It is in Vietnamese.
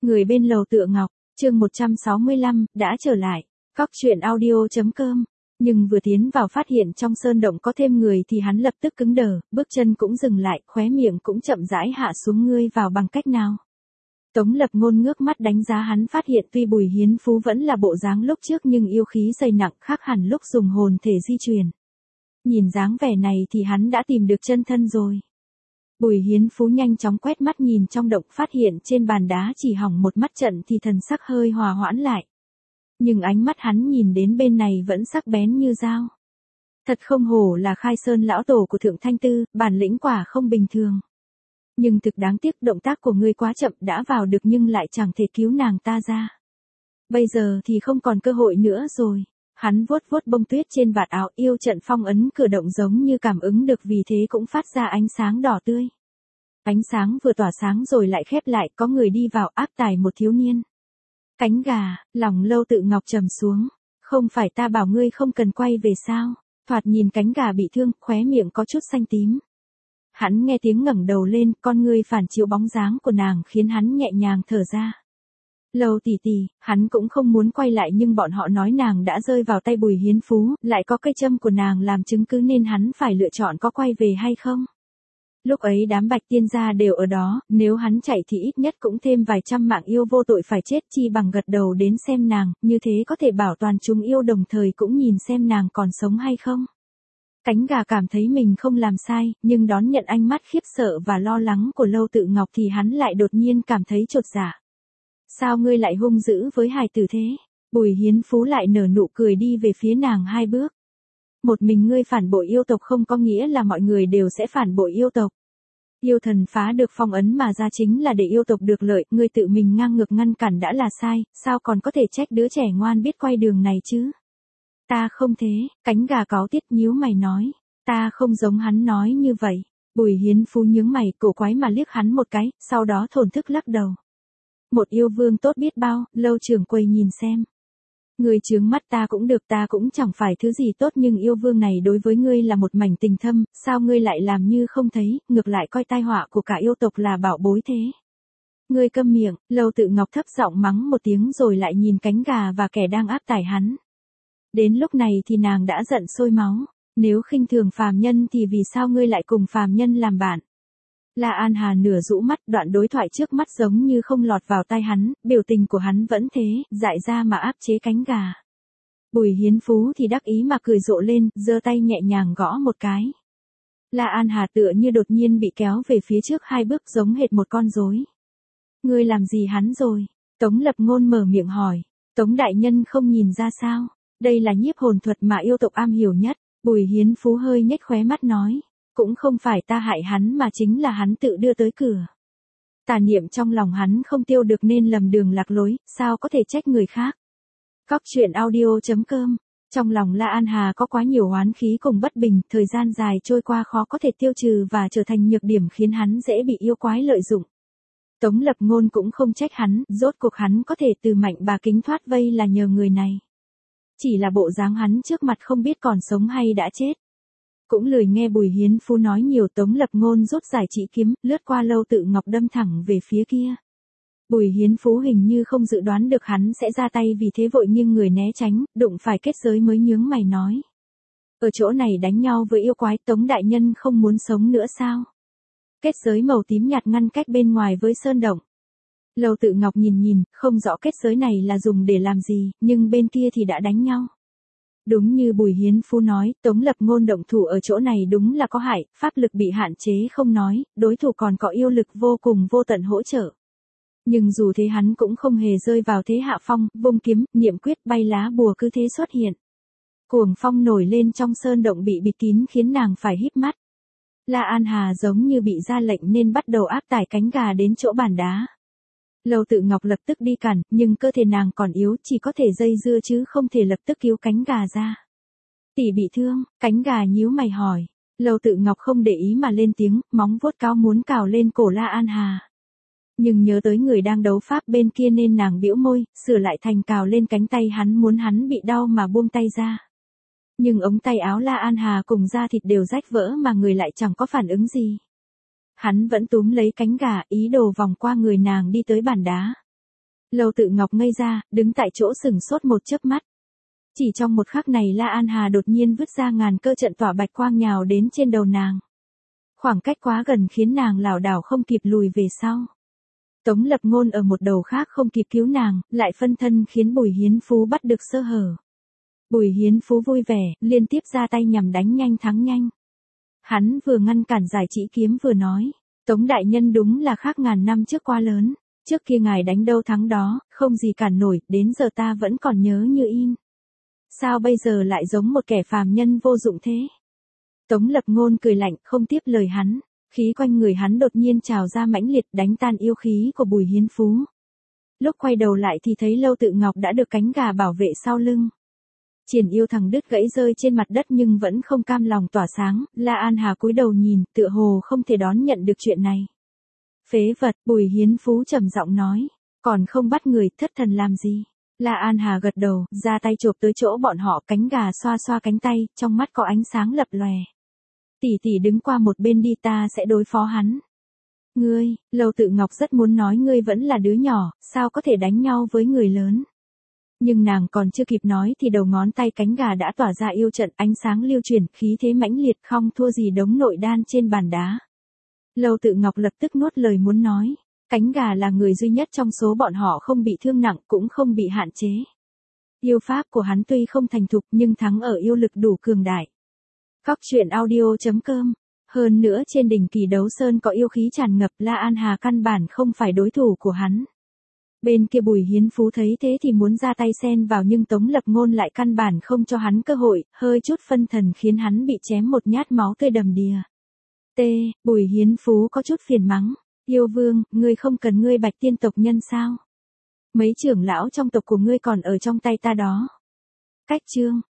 Người bên lầu Tựa Ngọc, chương 165, đã trở lại. Cóc truyện audio.com. Nhưng vừa tiến vào phát hiện trong sơn động có thêm người thì hắn lập tức cứng đờ, bước chân cũng dừng lại, khóe miệng cũng chậm rãi hạ xuống. Ngươi vào bằng cách nào? Tống Lập Ngôn ngước mắt đánh giá hắn, phát hiện tuy Bùi Hiến Phú vẫn là bộ dáng lúc trước nhưng yêu khí dày nặng, khác hẳn lúc dùng hồn thể di truyền. Nhìn dáng vẻ này thì hắn đã tìm được chân thân rồi. Bùi Hiến Phú nhanh chóng quét mắt nhìn trong động, phát hiện trên bàn đá chỉ hỏng một mắt trận thì thần sắc hơi hòa hoãn lại. Nhưng ánh mắt hắn nhìn đến bên này vẫn sắc bén như dao. Thật không hổ là Khai Sơn lão tổ của Thượng Thanh Tư, bản lĩnh quả không bình thường. Nhưng thực đáng tiếc, động tác của ngươi quá chậm, đã vào được nhưng lại chẳng thể cứu nàng ta ra. Bây giờ thì không còn cơ hội nữa rồi. Hắn vuốt vuốt bông tuyết trên vạt áo, yêu trận phong ấn cửa động giống như cảm ứng được, vì thế cũng phát ra ánh sáng đỏ tươi. Ánh sáng vừa tỏa sáng rồi lại khép lại, có người đi vào, áp tải một thiếu niên. Cánh gà, lòng Lâu Tự Ngọc trầm xuống. Không phải ta bảo ngươi không cần quay về sao? Thoạt nhìn cánh gà bị thương, khóe miệng có chút xanh tím. Hắn nghe tiếng ngẩng đầu lên, con ngươi phản chiếu bóng dáng của nàng khiến hắn nhẹ nhàng thở ra. Lâu tỷ tỷ, hắn cũng không muốn quay lại nhưng bọn họ nói nàng đã rơi vào tay Bùi Hiến Phú, lại có cây châm của nàng làm chứng cứ nên hắn phải lựa chọn có quay về hay không. Lúc ấy đám Bạch Tiên gia đều ở đó, nếu hắn chạy thì ít nhất cũng thêm vài trăm mạng yêu vô tội phải chết, chi bằng gật đầu đến xem nàng, như thế có thể bảo toàn chúng yêu đồng thời cũng nhìn xem nàng còn sống hay không. Cánh gà cảm thấy mình không làm sai, nhưng đón nhận ánh mắt khiếp sợ và lo lắng của Lâu Tự Ngọc thì hắn lại đột nhiên cảm thấy chột dạ. Sao ngươi lại hung dữ với hài tử thế? Bùi Hiến Phú lại nở nụ cười đi về phía nàng hai bước. Một mình ngươi phản bội yêu tộc không có nghĩa là mọi người đều sẽ phản bội yêu tộc. Yêu thần phá được phong ấn mà ra chính là để yêu tộc được lợi, ngươi tự mình ngang ngược ngăn cản đã là sai, sao còn có thể trách đứa trẻ ngoan biết quay đường này chứ? Ta không thế, cánh gà cáu tiết nhíu mày nói. Ta không giống hắn nói như vậy. Bùi Hiến Phú nhướng mày, cổ quái mà liếc hắn một cái, sau đó thổn thức lắc đầu. Một yêu vương tốt biết bao, Lâu trưởng quầy nhìn xem. Ngươi chướng mắt ta cũng được, ta cũng chẳng phải thứ gì tốt, nhưng yêu vương này đối với ngươi là một mảnh tình thâm, sao ngươi lại làm như không thấy, ngược lại coi tai họa của cả yêu tộc là bảo bối thế. Ngươi câm miệng, Lâu Tự Ngọc thấp giọng mắng một tiếng rồi lại nhìn cánh gà và kẻ đang áp tải hắn. Đến lúc này thì nàng đã giận sôi máu, nếu khinh thường phàm nhân thì vì sao ngươi lại cùng phàm nhân làm bạn? La An Hà nửa rũ mắt, đoạn đối thoại trước mắt giống như không lọt vào tai hắn, biểu tình của hắn vẫn thế, dại ra mà áp chế cánh gà. Bùi Hiến Phú thì đắc ý mà cười rộ lên, giơ tay nhẹ nhàng gõ một cái. La An Hà tựa như đột nhiên bị kéo về phía trước hai bước, giống hệt một con rối. Ngươi làm gì hắn rồi? Tống Lập Ngôn mở miệng hỏi. Tống đại nhân không nhìn ra sao? Đây là nhiếp hồn thuật mà yêu tộc am hiểu nhất. Bùi Hiến Phú hơi nhếch khóe mắt nói. Cũng không phải ta hại hắn mà chính là hắn tự đưa tới cửa. Tà niệm trong lòng hắn không tiêu được nên lầm đường lạc lối, sao có thể trách người khác. Cóc truyện audio.com. Trong lòng La An Hà có quá nhiều oán khí cùng bất bình, thời gian dài trôi qua khó có thể tiêu trừ và trở thành nhược điểm khiến hắn dễ bị yêu quái lợi dụng. Tống Lập Ngôn cũng không trách hắn, rốt cuộc hắn có thể từ Mạnh Bà Kính thoát vây là nhờ người này. Chỉ là bộ dáng hắn trước mặt không biết còn sống hay đã chết. Cũng lười nghe Bùi Hiến Phú nói nhiều, Tống Lập Ngôn rút giải chỉ kiếm, lướt qua Lâu Tự Ngọc đâm thẳng về phía kia. Bùi Hiến Phú hình như không dự đoán được hắn sẽ ra tay, vì thế vội nghiêng người né tránh, đụng phải kết giới mới nhướng mày nói. Ở chỗ này đánh nhau với yêu quái, Tống đại nhân không muốn sống nữa sao? Kết giới màu tím nhạt ngăn cách bên ngoài với sơn động. Lâu Tự Ngọc nhìn, không rõ kết giới này là dùng để làm gì, nhưng bên kia thì đã đánh nhau. Đúng như Bùi Hiến Phú nói, Tống Lập Ngôn động thủ ở chỗ này đúng là có hại, pháp lực bị hạn chế không nói, đối thủ còn có yêu lực vô cùng vô tận hỗ trợ. Nhưng dù thế hắn cũng không hề rơi vào thế hạ phong, vung kiếm, niệm quyết, bay lá bùa cứ thế xuất hiện. Cuồng phong nổi lên trong sơn động bị bịt kín khiến nàng phải híp mắt. La An Hà giống như bị ra lệnh nên bắt đầu áp tải cánh gà đến chỗ bàn đá. Lâu Tự Ngọc lập tức đi cản, nhưng cơ thể nàng còn yếu, chỉ có thể dây dưa chứ không thể lập tức cứu cánh gà ra. Tỷ bị thương, cánh gà nhíu mày hỏi. Lâu Tự Ngọc không để ý mà lên tiếng, móng vuốt cao muốn cào lên cổ La An Hà. Nhưng nhớ tới người đang đấu pháp bên kia nên nàng bĩu môi, sửa lại thành cào lên cánh tay hắn, muốn hắn bị đau mà buông tay ra. Nhưng ống tay áo La An Hà cùng da thịt đều rách vỡ mà người lại chẳng có phản ứng gì. Hắn vẫn túm lấy cánh gà, ý đồ vòng qua người nàng đi tới bàn đá. Lâu Tự Ngọc ngây ra, đứng tại chỗ sừng sốt một chớp mắt. Chỉ trong một khắc này La An Hà đột nhiên vứt ra ngàn cơ trận tỏa bạch quang nhào đến trên đầu nàng. Khoảng cách quá gần khiến nàng lảo đảo không kịp lùi về sau. Tống Lập Ngôn ở một đầu khác không kịp cứu nàng, lại phân thân khiến Bùi Hiến Phú bắt được sơ hở. Bùi Hiến Phú vui vẻ, liên tiếp ra tay nhằm đánh nhanh thắng nhanh. Hắn vừa ngăn cản giải chỉ kiếm vừa nói, Tống đại nhân đúng là khác ngàn năm trước quá lớn, trước kia ngài đánh đâu thắng đó, không gì cản nổi, đến giờ ta vẫn còn nhớ như in. Sao bây giờ lại giống một kẻ phàm nhân vô dụng thế? Tống Lập Ngôn cười lạnh, không tiếp lời hắn, khí quanh người hắn đột nhiên trào ra mãnh liệt đánh tan yêu khí của Bùi Hiến Phú. Lúc quay đầu lại thì thấy Lâu Tự Ngọc đã được cánh gà bảo vệ sau lưng. Triển Yêu thằng đứt gãy rơi trên mặt đất nhưng vẫn không cam lòng tỏa sáng, La An Hà cúi đầu nhìn, tựa hồ không thể đón nhận được chuyện này. Phế vật, Bùi Hiến Phú trầm giọng nói, còn không bắt người, thất thần làm gì? La An Hà gật đầu, ra tay chộp tới chỗ bọn họ, cánh gà xoa xoa cánh tay, trong mắt có ánh sáng lập lòe. Tỷ tỷ đứng qua một bên đi, ta sẽ đối phó hắn. Ngươi, Lâu Tự Ngọc rất muốn nói ngươi vẫn là đứa nhỏ, sao có thể đánh nhau với người lớn. Nhưng nàng còn chưa kịp nói thì đầu ngón tay cánh gà đã tỏa ra yêu trận, ánh sáng lưu chuyển, khí thế mãnh liệt không thua gì đống nội đan trên bàn đá. Lâu Tự Ngọc lập tức nuốt lời muốn nói, cánh gà là người duy nhất trong số bọn họ không bị thương nặng cũng không bị hạn chế. Yêu pháp của hắn tuy không thành thục nhưng thắng ở yêu lực đủ cường đại. Cóc truyện audio.com. Hơn nữa trên đỉnh Kỳ Đấu Sơn có yêu khí tràn ngập, La An Hà căn bản không phải đối thủ của hắn. Bên kia Bùi Hiến Phú thấy thế thì muốn ra tay xen vào nhưng Tống Lập Ngôn lại căn bản không cho hắn cơ hội, hơi chút phân thần khiến hắn bị chém một nhát máu tươi đầm đìa. Bùi Hiến Phú có chút phiền mắng, yêu vương, ngươi không cần ngươi Bạch Tiên tộc nhân sao? Mấy trưởng lão trong tộc của ngươi còn ở trong tay ta đó. Cách chương.